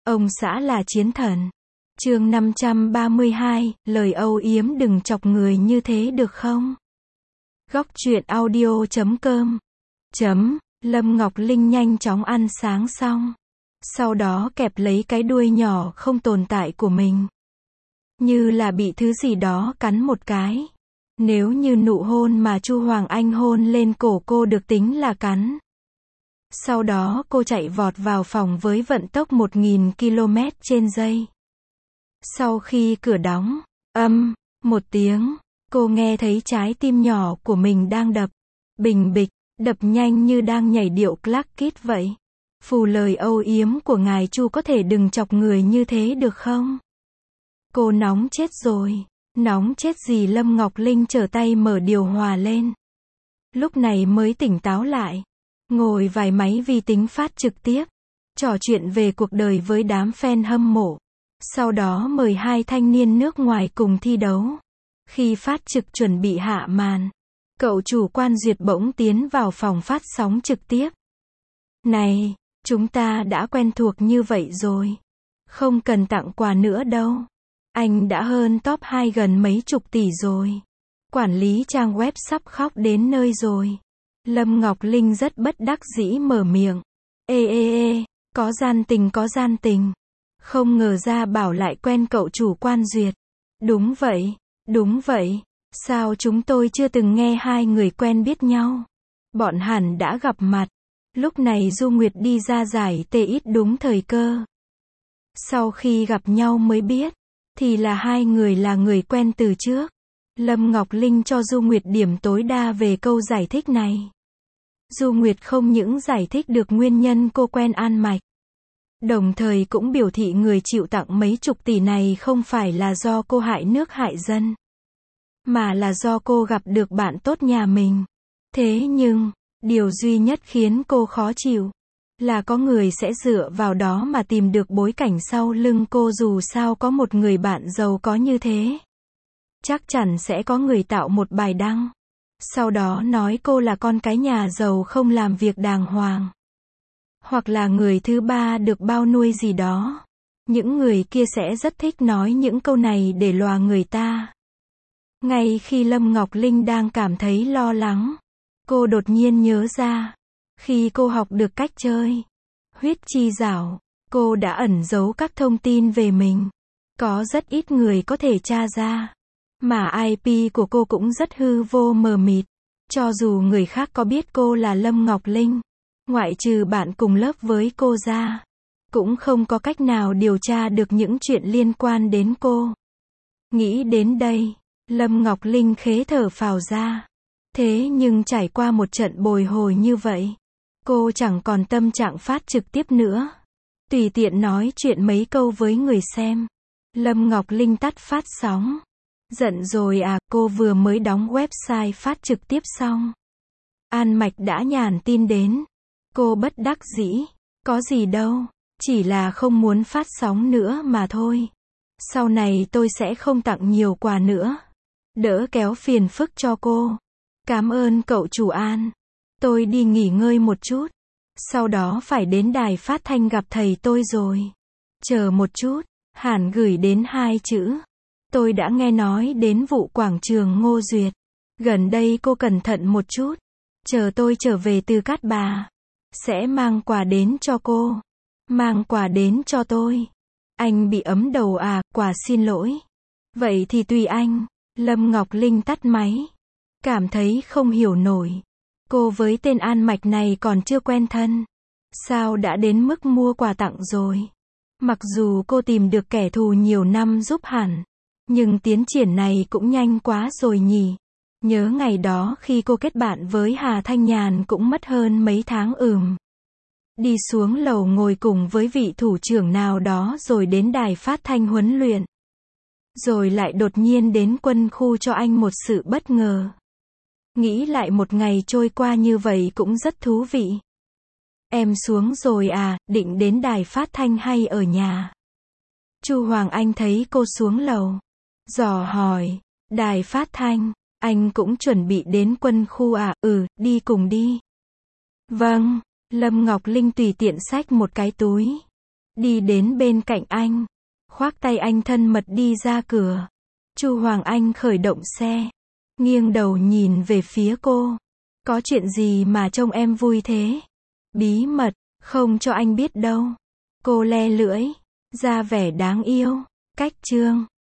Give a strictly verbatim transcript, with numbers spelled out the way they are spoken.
Ông xã là chiến thần. Chương năm trăm ba mươi hai, lời âu yếm đừng chọc người như thế được không? Góc truyện audio chấm com chấm Lâm Ngọc Linh nhanh chóng ăn sáng xong. Sau đó kẹp lấy cái đuôi nhỏ không tồn tại của mình. Như là bị thứ gì đó cắn một cái. Nếu như nụ hôn mà Chu Hoàng Anh hôn lên cổ cô được tính là cắn. Sau đó cô chạy vọt vào phòng với vận tốc một nghìn ki lô mét trên giây. Sau khi cửa đóng, âm, một tiếng, cô nghe thấy trái tim nhỏ của mình đang đập. Bình bịch, đập nhanh như đang nhảy điệu Clark Kid vậy. Phù lời âu yếm của ngài Chu có thể đừng chọc người như thế được không? Cô nóng chết rồi. Nóng chết gì? Lâm Ngọc Linh trở tay mở điều hòa lên. Lúc này mới tỉnh táo lại. Ngồi vài máy vi tính phát trực tiếp. Trò chuyện về cuộc đời với đám fan hâm mộ. Sau đó mời hai thanh niên nước ngoài cùng thi đấu. Khi phát trực chuẩn bị hạ màn, cậu chủ Quan Duyệt bỗng tiến vào phòng phát sóng trực tiếp. Này, chúng ta đã quen thuộc như vậy rồi. Không cần tặng quà nữa đâu. Anh đã hơn top hai gần mấy chục tỷ rồi. Quản lý trang web sắp khóc đến nơi rồi. Lâm Ngọc Linh rất bất đắc dĩ mở miệng. Ê ê ê, có gian tình có gian tình. Không ngờ ra bảo lại quen cậu chủ Quan Duyệt. Đúng vậy, đúng vậy. Sao chúng tôi chưa từng nghe hai người quen biết nhau? Bọn hẳn đã gặp mặt. Lúc này Du Nguyệt đi ra giải tê ít đúng thời cơ. Sau khi gặp nhau mới biết, thì là hai người là người quen từ trước. Lâm Ngọc Linh cho Du Nguyệt điểm tối đa về câu giải thích này. Du Nguyệt không những giải thích được nguyên nhân cô quen An Mạch, đồng thời cũng biểu thị người chịu tặng mấy chục tỷ này không phải là do cô hại nước hại dân, mà là do cô gặp được bạn tốt nhà mình. Thế nhưng, điều duy nhất khiến cô khó chịu là có người sẽ dựa vào đó mà tìm được bối cảnh sau lưng cô. Dù sao có một người bạn giàu có như thế, chắc chắn sẽ có người tạo một bài đăng, sau đó nói cô là con cái nhà giàu không làm việc đàng hoàng, hoặc là người thứ ba được bao nuôi gì đó. Những người kia sẽ rất thích nói những câu này để lòa người ta. Ngay khi Lâm Ngọc Linh đang cảm thấy lo lắng, cô đột nhiên nhớ ra, khi cô học được cách chơi huyết chi dảo, cô đã ẩn giấu các thông tin về mình. Có rất ít người có thể tra ra. Mà i pê của cô cũng rất hư vô mờ mịt. Cho dù người khác có biết cô là Lâm Ngọc Linh, ngoại trừ bạn cùng lớp với cô ra, cũng không có cách nào điều tra được những chuyện liên quan đến cô. Nghĩ đến đây, Lâm Ngọc Linh khế thở phào ra. Thế nhưng trải qua một trận bồi hồi như vậy, cô chẳng còn tâm trạng phát trực tiếp nữa. Tùy tiện nói chuyện mấy câu với người xem. Lâm Ngọc Linh tắt phát sóng. Giận rồi à, cô vừa mới đóng website phát trực tiếp xong. An Mạch đã nhắn tin đến. Cô bất đắc dĩ. Có gì đâu, chỉ là không muốn phát sóng nữa mà thôi. Sau này tôi sẽ không tặng nhiều quà nữa. Đỡ kéo phiền phức cho cô. Cảm ơn cậu chủ An. Tôi đi nghỉ ngơi một chút. Sau đó phải đến đài phát thanh gặp thầy tôi rồi. Chờ một chút, hẳn gửi đến hai chữ. Tôi đã nghe nói đến vụ quảng trường Ngô Duyệt. Gần đây cô cẩn thận một chút. Chờ tôi trở về từ Cát Bà, sẽ mang quà đến cho cô. Mang quà đến cho tôi. Anh bị ấm đầu à, quà xin lỗi. Vậy thì tùy anh. Lâm Ngọc Linh tắt máy. Cảm thấy không hiểu nổi. Cô với tên An Mạch này còn chưa quen thân. Sao đã đến mức mua quà tặng rồi? Mặc dù cô tìm được kẻ thù nhiều năm giúp hẳn, nhưng tiến triển này cũng nhanh quá rồi nhỉ. Nhớ ngày đó khi cô kết bạn với Hà Thanh Nhàn cũng mất hơn mấy tháng ừm. Đi xuống lầu ngồi cùng với vị thủ trưởng nào đó rồi đến đài phát thanh huấn luyện. Rồi lại đột nhiên đến quân khu cho anh một sự bất ngờ. Nghĩ lại một ngày trôi qua như vậy cũng rất thú vị. Em xuống rồi à, định đến đài phát thanh hay ở nhà? Chu Hoàng Anh thấy cô xuống lầu, dò hỏi. Đài phát thanh, anh cũng chuẩn bị đến quân khu à? Ừ, đi cùng đi. Vâng, Lâm Ngọc Linh tùy tiện xách một cái túi. đi đến bên cạnh anh, khoác tay anh thân mật đi ra cửa. Chu Hoàng Anh khởi động xe, nghiêng đầu nhìn về phía cô. Có chuyện gì mà trông em vui thế? Bí mật, không cho anh biết đâu. Cô le lưỡi, ra vẻ đáng yêu. Cách chương